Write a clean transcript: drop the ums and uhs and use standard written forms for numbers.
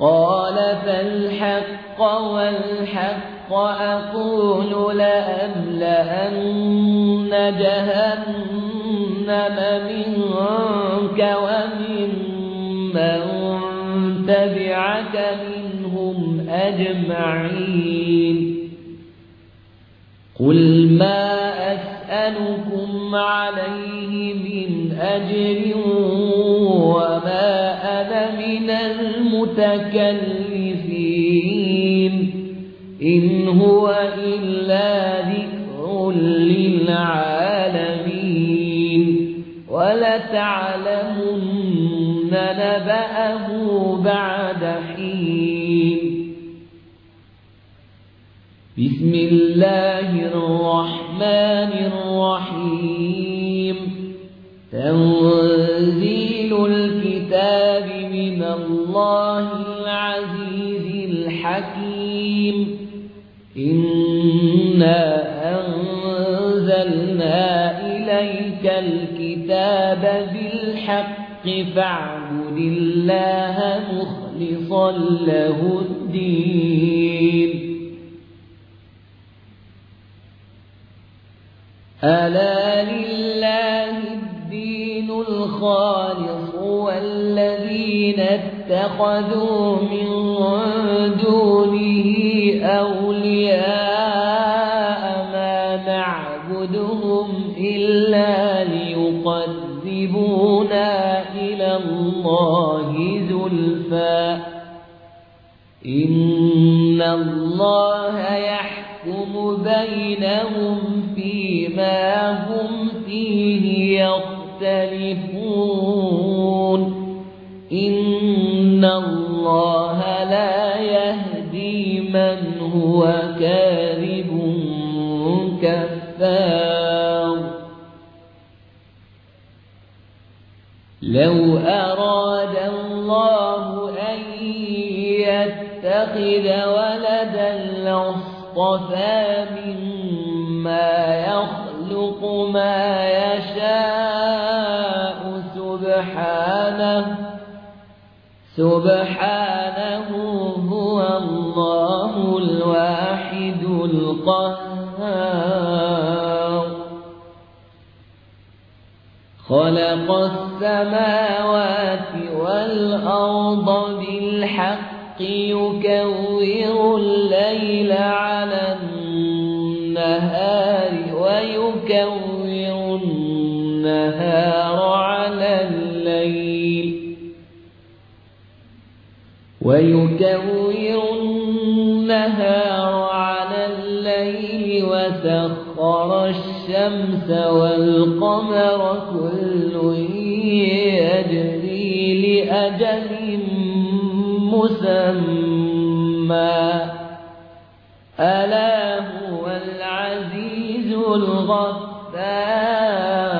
قال فالحق والحق أقول لأملأن جهنم منك وممن تبعك منهم أجمعين قل ما أسألكم عليه من أجر وما أنا من المتكلفين إن هو إلا ذكر للعالمين ولتعلمن نبأه بعد حين بسم الله الرحمن الرحيم تنزيل الكتاب من الله العزيز الحكيم إنا أنزلنا إليك الكتاب بالحق فاعبد الله مخلصا له الدين ألا لله الدين الخالص والذين اتخذوا من دونه أولياء ما نعبدهم إلا ليقربونا إلى الله زلفى إن الله يحكم بينهم فيما هم فيه يختلفون إن الله لا يهدي من هو كاذب كفار لو أراد الله أن يتخذ ولدا لاصطفى مما يخلق ما يشاء سبحانه هو الله الواحد القهار خلق السماوات والأرض بالحق يكور الليل على النهار ويكور النهار على الليل وسخر الشمس والقمر كل يجري لأجل مسمى ألا هو العزيز الغفار